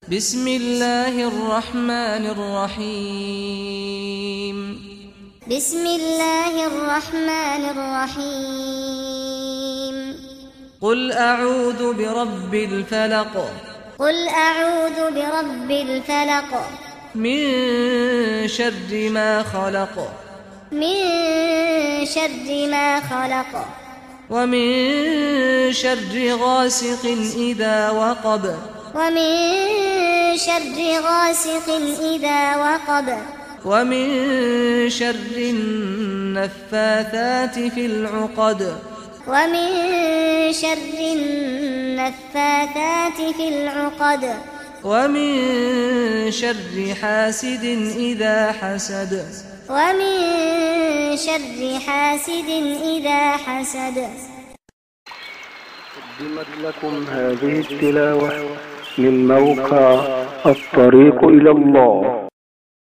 بسم الله الرحمن الرحيم بسم الله الرحمن الرحيم قل أعوذ برب الفلق قل أعوذ برب الفلق من شر ما خلق من شر ما خلق ومن شر غاسق إذا وقب ومن شر غاسق إذا وقب ومن شر النفاثات في العقد ومن شر النفاثات في العقد ومن شر حاسد إذا حسد ومن شر حاسد إذا حسد. قدمت لكم هذه التلاوة من موقع الطريق إلى الله.